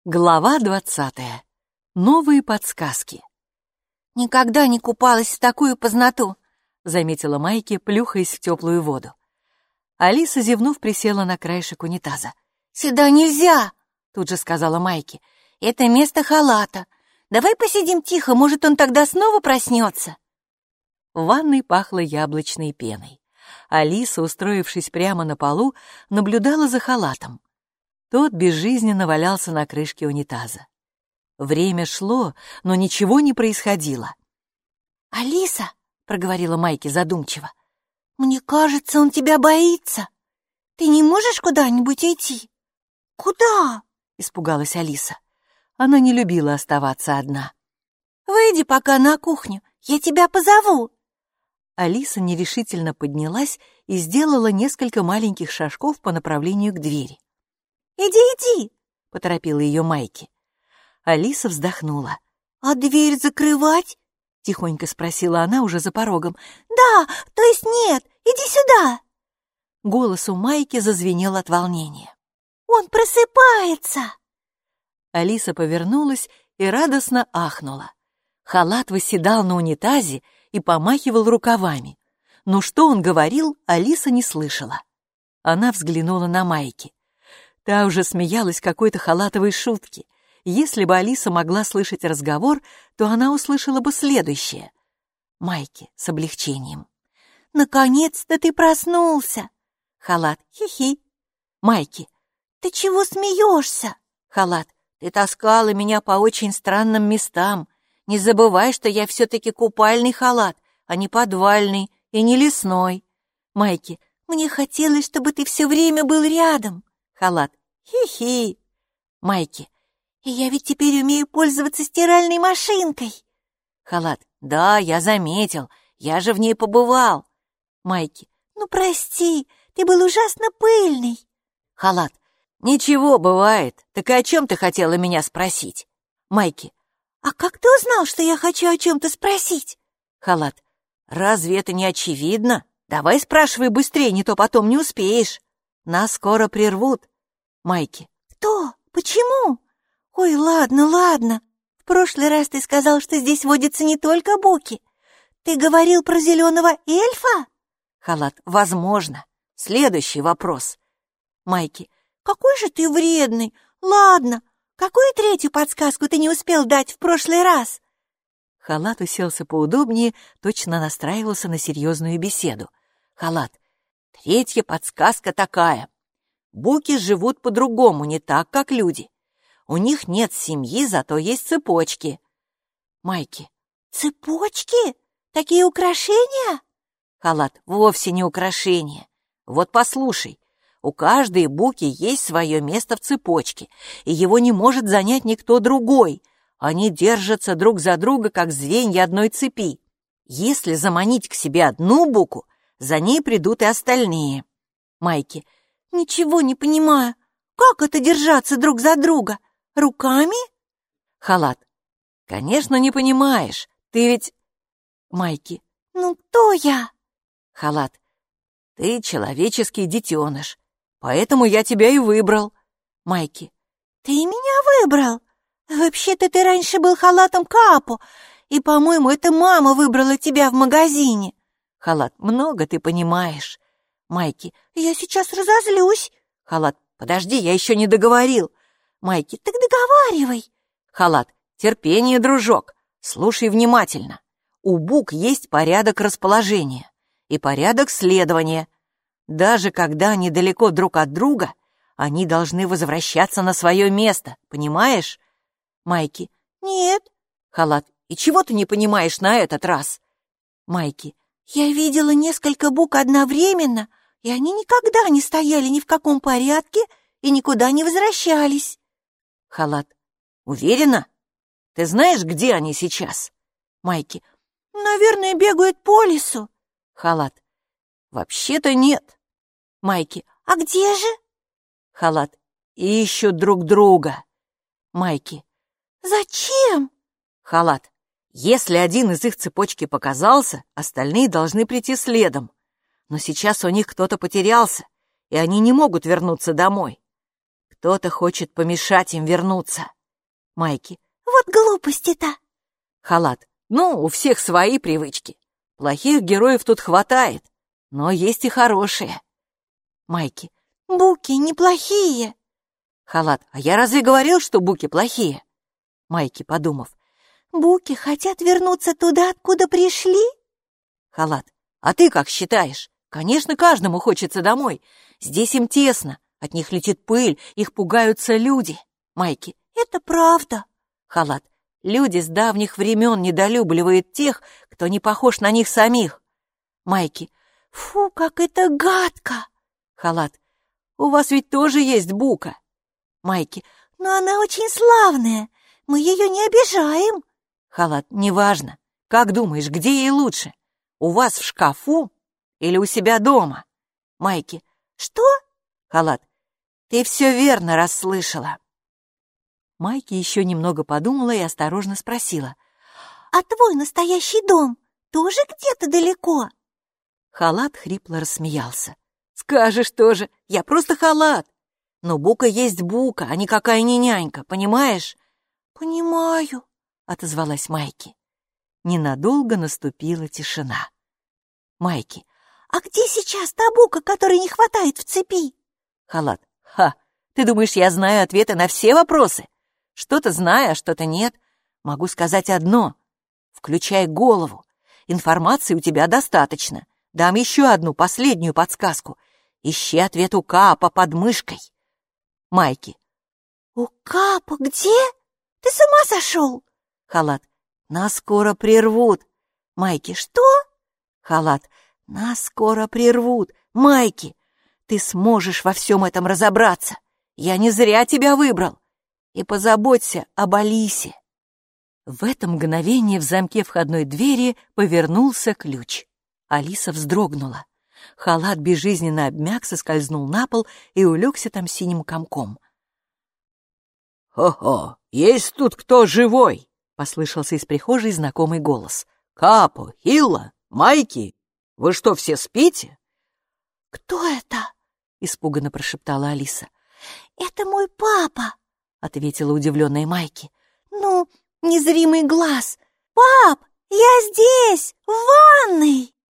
Глава 20. Новые подсказки. «Никогда не купалась в такую познату», — заметила Майки, плюхаясь в теплую воду. Алиса, зевнув, присела на краешек унитаза. «Сюда нельзя», — тут же сказала Майки. «Это место халата. Давай посидим тихо, может, он тогда снова проснется». В ванной пахло яблочной пеной. Алиса, устроившись прямо на полу, наблюдала за халатом. Тот безжизненно валялся на крышке унитаза. Время шло, но ничего не происходило. «Алиса», — проговорила Майки задумчиво, — «мне кажется, он тебя боится. Ты не можешь куда-нибудь идти?» «Куда?» — испугалась Алиса. Она не любила оставаться одна. «Выйди пока на кухню, я тебя позову». Алиса нерешительно поднялась и сделала несколько маленьких шажков по направлению к двери. «Иди, иди!» — поторопила ее Майки. Алиса вздохнула. «А дверь закрывать?» — тихонько спросила она уже за порогом. «Да, то есть нет, иди сюда!» Голос у Майки зазвенел от волнения. «Он просыпается!» Алиса повернулась и радостно ахнула. Халат восседал на унитазе и помахивал рукавами. Но что он говорил, Алиса не слышала. Она взглянула на Майки. Та уже смеялась какой-то халатовой шутке. Если бы Алиса могла слышать разговор, то она услышала бы следующее. Майки с облегчением. «Наконец-то ты проснулся!» Халат. Хи-хи. Майки. «Ты чего смеешься?» Халат. «Ты таскала меня по очень странным местам. Не забывай, что я все-таки купальный халат, а не подвальный и не лесной». Майки. «Мне хотелось, чтобы ты все время был рядом». Халат. Хи-хи. Майки. «И я ведь теперь умею пользоваться стиральной машинкой». Халат. «Да, я заметил, я же в ней побывал». Майки. «Ну, прости, ты был ужасно пыльный». Халат. «Ничего, бывает. Так и о чем ты хотела меня спросить?» Майки. «А как ты узнал, что я хочу о чем-то спросить?» Халат. «Разве это не очевидно? Давай спрашивай быстрее, не то потом не успеешь. Нас скоро прервут». Майки. «Кто? Почему?» «Ой, ладно. В прошлый раз ты сказал, что здесь водятся не только буки. Ты говорил про зеленого эльфа?» Халат. «Возможно. Следующий вопрос». Майки. «Какой же ты вредный. Ладно. Какую третью подсказку ты не успел дать в прошлый раз?» Халат уселся поудобнее, точно настраивался на серьезную беседу. Халат. «Третья подсказка такая. Буки живут по-другому, не так, как люди. У них нет семьи, зато есть цепочки». Майки. «Цепочки? Такие украшения?» Халат. «Вовсе не украшения. Вот послушай. У каждой буки есть свое место в цепочке, и его не может занять никто другой. Они держатся друг за друга, как звенья одной цепи. Если заманить к себе одну буку, за ней придут и остальные». Майки. «Ничего не понимаю. Как это держаться друг за друга? Руками?» Халат. «Конечно, не понимаешь. Ты ведь...» Майки. «Ну, кто я?» Халат. «Ты человеческий детеныш, поэтому я тебя и выбрал». Майки. «Ты меня выбрал? Вообще-то ты раньше был халатом Капо, и, по-моему, это мама выбрала тебя в магазине». Халат. «Много ты понимаешь». Майки. «Я сейчас разозлюсь». Халат. «Подожди, я еще не договорил». Майки. «Так договаривай». Халат. «Терпение, дружок. Слушай внимательно. У бук есть порядок расположения и порядок следования. Даже когда они далеко друг от друга, они должны возвращаться на свое место, понимаешь?» Майки. «Нет». Халат. «И чего ты не понимаешь на этот раз?» Майки. «Я видела несколько бук одновременно, и они никогда не стояли ни в каком порядке и никуда не возвращались». Халат. «Уверена? Ты знаешь, где они сейчас?» Майки. «Наверное, бегают по лесу». Халат. «Вообще-то нет». Майки. «А где же?» Халат. «Ищут друг друга». Майки. «Зачем?» Халат. «Если один из их цепочки показался, остальные должны прийти следом. Но сейчас у них кто-то потерялся, и они не могут вернуться домой». Кто-то хочет помешать им вернуться. Майки. Вот глупости-то. Халат. Ну, у всех свои привычки. Плохих героев тут хватает, но есть и хорошие. Майки. Буки неплохие. Халат. А я разве говорил, что буки плохие? Майки, подумав. Буки хотят вернуться туда, откуда пришли? Халат. А ты как считаешь? Конечно, каждому хочется домой. Здесь им тесно, от них летит пыль, их пугаются люди. Майки. Это правда. Халат. Люди с давних времен недолюбливают тех, кто не похож на них самих. Майки. Фу, как это гадко. Халат. У вас ведь тоже есть бука. Майки. Но она очень славная, мы ее не обижаем. Халат. Неважно. Как думаешь, где ей лучше? У вас в шкафу или у себя дома? Майки. Что? Халат. Ты все верно расслышала. Майки еще немного подумала и осторожно спросила. А твой настоящий дом тоже где-то далеко? Халат хрипло рассмеялся. Скажешь тоже, я просто Халат. Но бука есть бука, а никакая не нянька, понимаешь? Понимаю, отозвалась Майки. Ненадолго наступила тишина. Майки. А где сейчас та бука, которой не хватает в цепи? Халат. Ха, ты думаешь, я знаю ответы на все вопросы? Что-то знаю, а что-то нет. Могу сказать одно. Включай голову. Информации у тебя достаточно. Дам еще одну, последнюю подсказку. Ищи ответ у Каапа под мышкой. Майки. У Каапа где? Ты с ума сошел? Халат. Нас скоро прервут. Майки. Что? Халат. Нас скоро прервут. Майки, ты сможешь во всем этом разобраться. Я не зря тебя выбрал. И позаботься об Алисе. В это мгновение в замке входной двери повернулся ключ. Алиса вздрогнула. Халат безжизненно обмяк, соскользнул на пол и улегся там синим комком. «Хо-хо, есть тут кто живой?» — послышался из прихожей знакомый голос. «Капо, Хилла, Майки, вы что, все спите?» «Кто это?» — испуганно прошептала Алиса. «Это мой папа», — ответила удивленная Майки. «Ну, незримый глаз. Пап, я здесь, в ванной!»